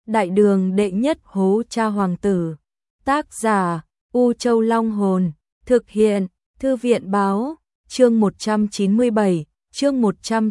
Đại đường đệ nhất hố cha hoàng tử. Tác giả U Châu Long Hồn. Thực hiện Thư viện Báo. Chương 197. Chương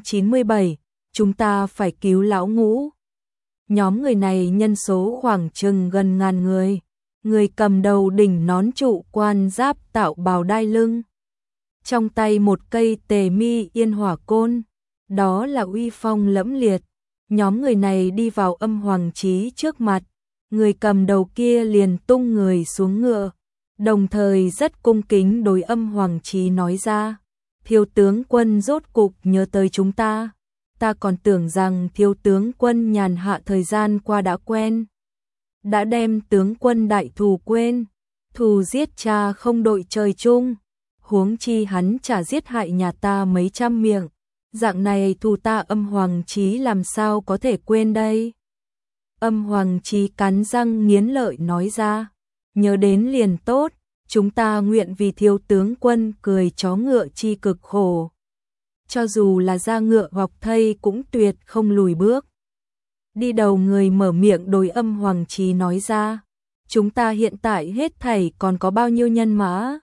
197. Chúng ta phải cứu lão Ngũ. Nhóm người này nhân số khoảng chừng gần ngàn người. Người cầm đầu đỉnh nón trụ quan giáp tạo bào đai lưng. Trong tay một cây tề mi yên hỏa côn. Đó là uy phong lẫm liệt. Nhóm người này đi vào Âm Hoàng Chí trước mặt. Người cầm đầu kia liền tung người xuống ngựa. Đồng thời rất cung kính đối Âm Hoàng Chí nói ra. Thiếu tướng quân rốt cục nhớ tới chúng ta. Ta còn tưởng rằng thiếu tướng quân nhàn hạ thời gian qua đã quen. Đã đem tướng quân đại thù quên. Thù giết cha không đội trời chung. Huống chi hắn chả giết hại nhà ta mấy trăm miệng. Dạng này thù ta Âm Hoàng Chí làm sao có thể quên đây. Âm Hoàng Chí cắn răng nghiến lợi nói ra. Nhớ đến liền tốt. Chúng ta nguyện vì thiếu tướng quân cười chó ngựa chi cực khổ. Cho dù là da ngựa hoặc thây cũng tuyệt không lùi bước. Đi đầu người mở miệng đối Âm Hoàng Chí nói ra. Chúng ta hiện tại hết thảy còn có bao nhiêu nhân mã?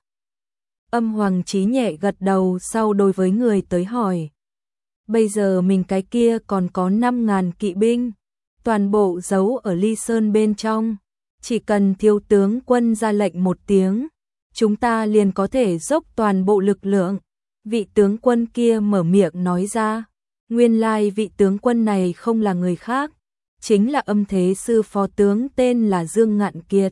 Âm Hoàng Chí nhẹ gật đầu sau đối với người tới hỏi. Bây giờ mình cái kia còn có 5.000 kỵ binh. Toàn bộ giấu ở Ly Sơn bên trong. Chỉ cần thiếu tướng quân ra lệnh một tiếng. Chúng ta liền có thể dốc toàn bộ lực lượng. Vị tướng quân kia mở miệng nói ra. Nguyên lai vị tướng quân này không là người khác. Chính là Âm Thế Sư phó tướng tên là Dương Ngạn Kiệt.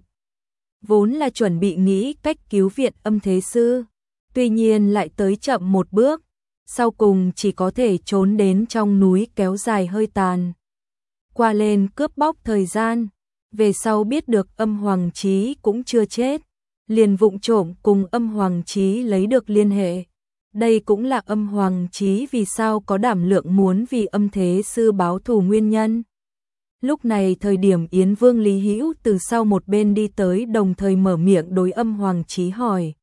Vốn là chuẩn bị nghĩ cách cứu viện Âm Thế Sư. Tuy nhiên lại tới chậm một bước. Sau cùng chỉ có thể trốn đến trong núi kéo dài hơi tàn. Qua lên cướp bóc thời gian. Về sau biết được Âm Hoàng Chí cũng chưa chết. Liền vụng trộm cùng Âm Hoàng Chí lấy được liên hệ. Đây cũng là Âm Hoàng Chí vì sao có đảm lượng muốn vì Âm Thế Sư báo thù nguyên nhân. Lúc này thời điểm Yến Vương Lý Hữu từ sau một bên đi tới đồng thời mở miệng đối Âm Hoàng Chí hỏi.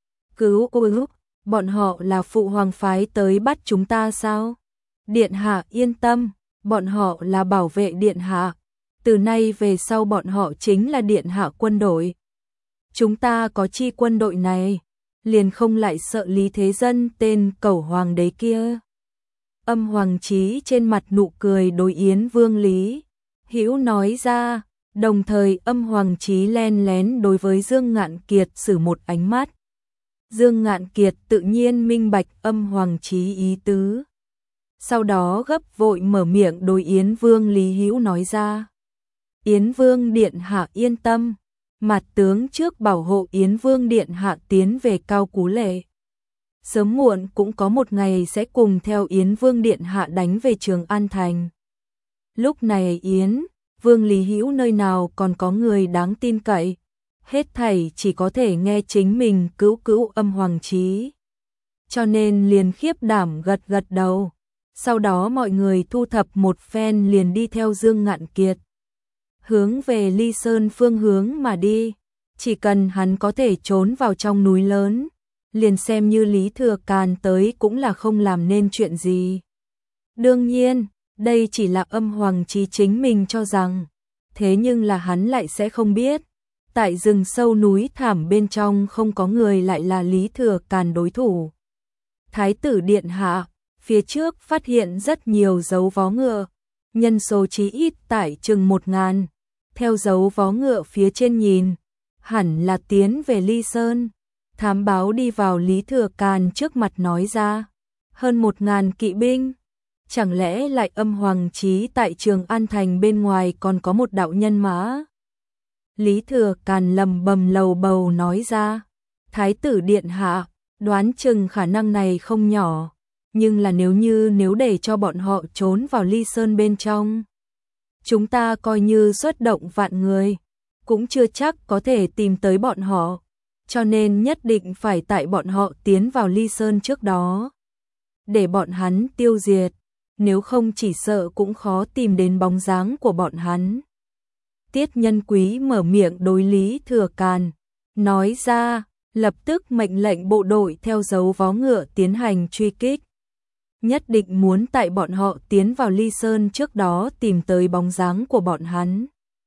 Cứu bọn họ là phụ hoàng phái tới bắt chúng ta sao? Điện hạ yên tâm, bọn họ là bảo vệ điện hạ. Từ nay về sau bọn họ chính là điện hạ quân đội. Chúng ta có chi quân đội này, liền không lại sợ Lý Thế Dân tên cẩu hoàng đế kia. Âm Hoàng Chí trên mặt nụ cười đối Yến Vương Lý Hữu nói ra, đồng thời Âm Hoàng Chí len lén đối với Dương Ngạn Kiệt sử một ánh mắt. Dương Ngạn Kiệt tự nhiên minh bạch Âm Hoàng Chí ý tứ. Sau đó gấp vội mở miệng đối Yến Vương Lý Hữu nói ra. Yến Vương Điện Hạ yên tâm. Mặt tướng trước bảo hộ Yến Vương Điện Hạ tiến về Cao Cú Lệ. Sớm muộn cũng có một ngày sẽ cùng theo Yến Vương Điện Hạ đánh về Trường An Thành. Lúc này Yến Vương Lý Hữu nơi nào còn có người đáng tin cậy. Hết thảy chỉ có thể nghe chính mình cứu Âm Hoàng Chí. Cho nên liền khiếp đảm gật đầu. Sau đó mọi người thu thập một phen liền đi theo Dương Ngạn Kiệt. Hướng về Ly Sơn phương hướng mà đi. Chỉ cần hắn có thể trốn vào trong núi lớn. Liền xem như Lý Thừa Càn tới cũng là không làm nên chuyện gì. Đương nhiên, đây chỉ là Âm Hoàng Chí chính mình cho rằng. Thế nhưng là hắn lại sẽ không biết. Tại rừng sâu núi thảm bên trong không có người lại là Lý Thừa Càn đối thủ. Thái tử điện hạ, phía trước phát hiện rất nhiều dấu vó ngựa, nhân số chí ít tại chừng 1.000. Theo dấu vó ngựa phía trên nhìn, hẳn là tiến về Ly Sơn. Thám báo đi vào Lý Thừa Càn trước mặt nói ra, hơn 1.000 kỵ binh. Chẳng lẽ lại Âm Hoàng Chí tại Trường An Thành bên ngoài còn có một đạo nhân mã? Lý Thừa Càn lầm bầm lầu bầu nói ra, Thái tử điện hạ, đoán chừng khả năng này không nhỏ, nhưng là nếu để cho bọn họ trốn vào Ly Sơn bên trong, chúng ta coi như xuất động vạn người, cũng chưa chắc có thể tìm tới bọn họ, cho nên nhất định phải tại bọn họ tiến vào Ly Sơn trước đó, để bọn hắn tiêu diệt, nếu không chỉ sợ cũng khó tìm đến bóng dáng của bọn hắn. Tiết Nhân Quý mở miệng đối Lý Thừa Càn, nói ra, lập tức mệnh lệnh bộ đội theo dấu vó ngựa tiến hành truy kích. Nhất định muốn tại bọn họ tiến vào Ly Sơn trước đó tìm tới bóng dáng của bọn hắn.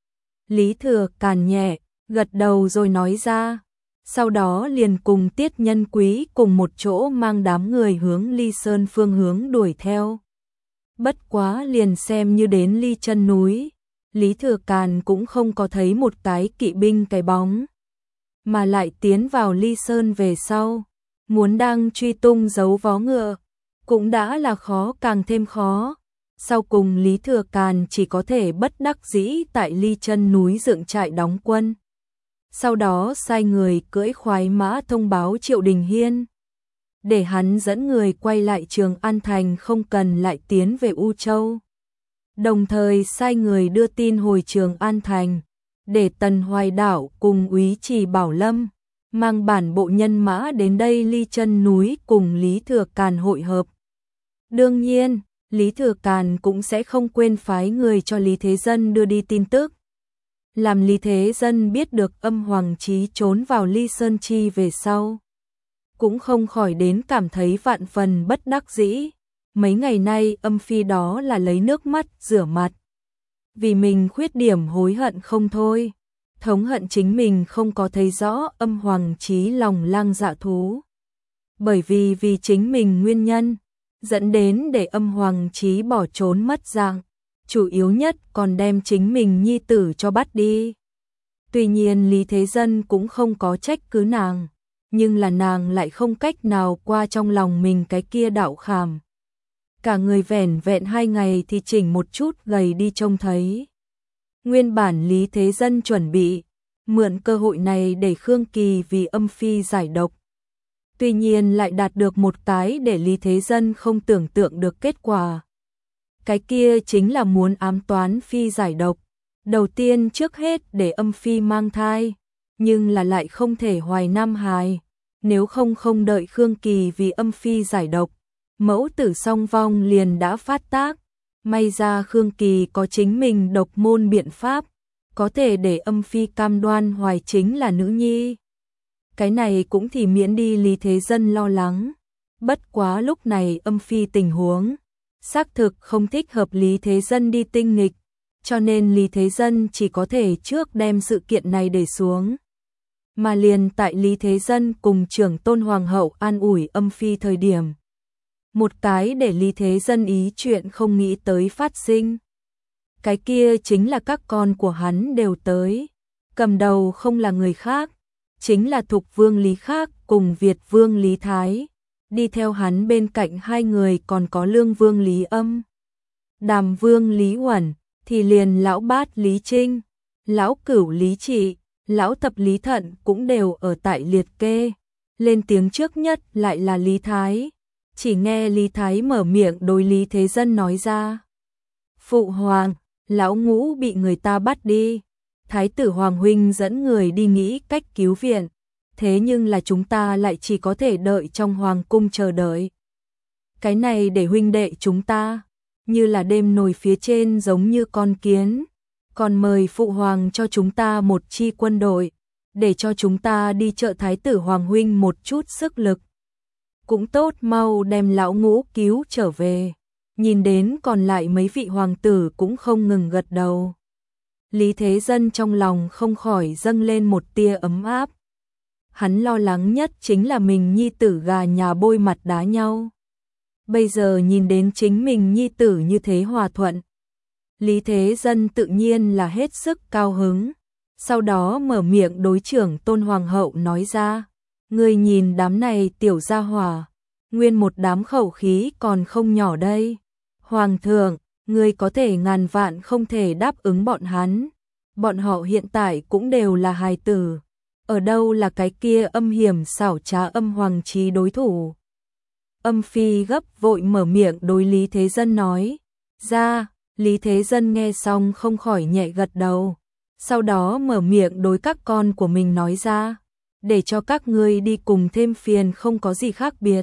Lý Thừa Càn nhẹ gật đầu rồi nói ra, sau đó liền cùng Tiết Nhân Quý cùng một chỗ mang đám người hướng Ly Sơn phương hướng đuổi theo. Bất quá liền xem như đến Ly chân núi, Lý Thừa Càn cũng không có thấy một cái kỵ binh cái bóng, mà lại tiến vào Ly Sơn về sau, muốn đang truy tung dấu vó ngựa, cũng đã là khó càng thêm khó. Sau cùng Lý Thừa Càn chỉ có thể bất đắc dĩ tại Ly chân núi dựng trại đóng quân. Sau đó sai người cưỡi khoái mã thông báo Triệu Đình Hiên, để hắn dẫn người quay lại Trường An Thành, không cần lại tiến về U Châu. Đồng thời sai người đưa tin hồi Trường An Thành, để Tần Hoài Đảo cùng úy Trì Bảo Lâm mang bản bộ nhân mã đến đây Ly chân núi cùng Lý Thừa Càn hội hợp. Đương nhiên, Lý Thừa Càn cũng sẽ không quên phái người cho Lý Thế Dân đưa đi tin tức. Làm Lý Thế Dân biết được Âm Hoàng Chí trốn vào Ly Sơn Chi về sau, cũng không khỏi đến cảm thấy vạn phần bất đắc dĩ. Mấy ngày nay Âm Phi đó là lấy nước mắt rửa mặt, vì mình khuyết điểm hối hận không thôi, thống hận chính mình không có thấy rõ Âm Hoàng Chí lòng lang dạ thú. Bởi vì chính mình nguyên nhân, dẫn đến để Âm Hoàng Chí bỏ trốn mất dạng, chủ yếu nhất còn đem chính mình nhi tử cho bắt đi. Tuy nhiên Lý Thế Dân cũng không có trách cứ nàng, nhưng là nàng lại không cách nào qua trong lòng mình cái kia đạo khảm. Cả người vẻn vẹn 2 ngày thì chỉnh một chút gầy đi trông thấy. Nguyên bản Lý Thế Dân chuẩn bị mượn cơ hội này để Khương Kỳ vì Âm Phi giải độc. Tuy nhiên lại đạt được một cái để Lý Thế Dân không tưởng tượng được kết quả. Cái kia chính là muốn ám toán Phi giải độc. Đầu tiên trước hết để Âm Phi mang thai, nhưng là lại không thể hoài nam hài. Nếu không đợi Khương Kỳ vì Âm Phi giải độc, mẫu tử song vong liền đã phát tác. May ra Khương Kỳ có chính mình độc môn biện pháp, có thể để Âm Phi cam đoan hoài chính là nữ nhi. Cái này cũng thì miễn đi Lý Thế Dân lo lắng. Bất quá lúc này Âm Phi tình huống xác thực không thích hợp Lý Thế Dân đi tinh nghịch, cho nên Lý Thế Dân chỉ có thể trước đem sự kiện này để xuống. Mà liền tại Lý Thế Dân cùng trưởng tôn hoàng hậu an ủi Âm Phi thời điểm, một cái để Lý Thế Dân ý chuyện không nghĩ tới phát sinh. Cái kia chính là các con của hắn đều tới, cầm đầu không là người khác, chính là Thục Vương Lý Khác cùng Việt Vương Lý Thái. Đi theo hắn bên cạnh 2 người còn có Lương Vương Lý Âm, Đàm Vương Lý Uẩn, thì liền lão bát Lý Trinh, lão cửu Lý Trị, lão thập Lý Thận cũng đều ở tại liệt kê. Lên tiếng trước nhất lại là Lý Thái. Chỉ nghe Lý Thái mở miệng đối Lý Thế Dân nói ra: Phụ hoàng, lão Ngũ bị người ta bắt đi. Thái tử Hoàng huynh dẫn người đi nghĩ cách cứu viện. Thế nhưng là chúng ta lại chỉ có thể đợi trong hoàng cung chờ đợi. Cái này để huynh đệ chúng ta như là đêm nồi phía trên giống như con kiến. Còn mời phụ hoàng cho chúng ta một chi quân đội, để cho chúng ta đi trợ Thái tử Hoàng huynh một chút sức lực. Cũng tốt, mau đem lão Ngũ cứu trở về. Nhìn đến còn lại mấy vị hoàng tử cũng không ngừng gật đầu. Lý Thế Dân trong lòng không khỏi dâng lên một tia ấm áp. Hắn lo lắng nhất chính là mình nhi tử gà nhà bôi mặt đá nhau. Bây giờ nhìn đến chính mình nhi tử như thế hòa thuận, Lý Thế Dân tự nhiên là hết sức cao hứng. Sau đó mở miệng đối trưởng tôn hoàng hậu nói ra: Ngươi nhìn đám này tiểu gia hỏa, nguyên một đám khẩu khí còn không nhỏ đây. Hoàng thượng, ngươi có thể ngàn vạn không thể đáp ứng bọn hắn. Bọn họ hiện tại cũng đều là hài tử. Ở đâu là cái kia âm hiểm xảo trá Âm Hoàng Chí đối thủ. Âm Phi gấp vội mở miệng đối Lý Thế Dân nói ra. Lý Thế Dân nghe xong không khỏi nhẹ gật đầu. Sau đó mở miệng đối các con của mình nói ra: Để cho các ngươi đi cùng thêm phiền không có gì khác biệt.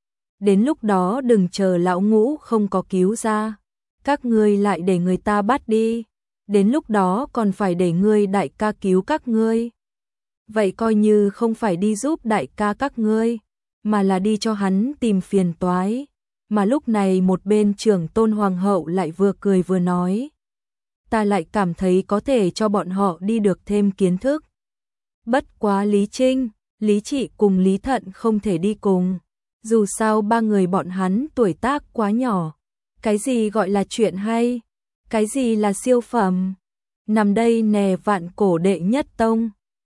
Đến lúc đó đừng chờ lão Ngũ không có cứu ra, các ngươi lại để người ta bắt đi. Đến lúc đó còn phải để ngươi đại ca cứu các ngươi. Vậy coi như không phải đi giúp đại ca các ngươi, mà là đi cho hắn tìm phiền toái. Mà lúc này một bên trưởng tôn hoàng hậu lại vừa cười vừa nói: ta lại cảm thấy có thể cho bọn họ đi được thêm kiến thức. Bất quá Lý Trinh, Lý Trị cùng Lý Thận không thể đi cùng. Dù sao ba người bọn hắn tuổi tác quá nhỏ. Cái gì gọi là chuyện hay? Cái gì là siêu phẩm? Nằm đây nè vạn cổ đệ nhất tông.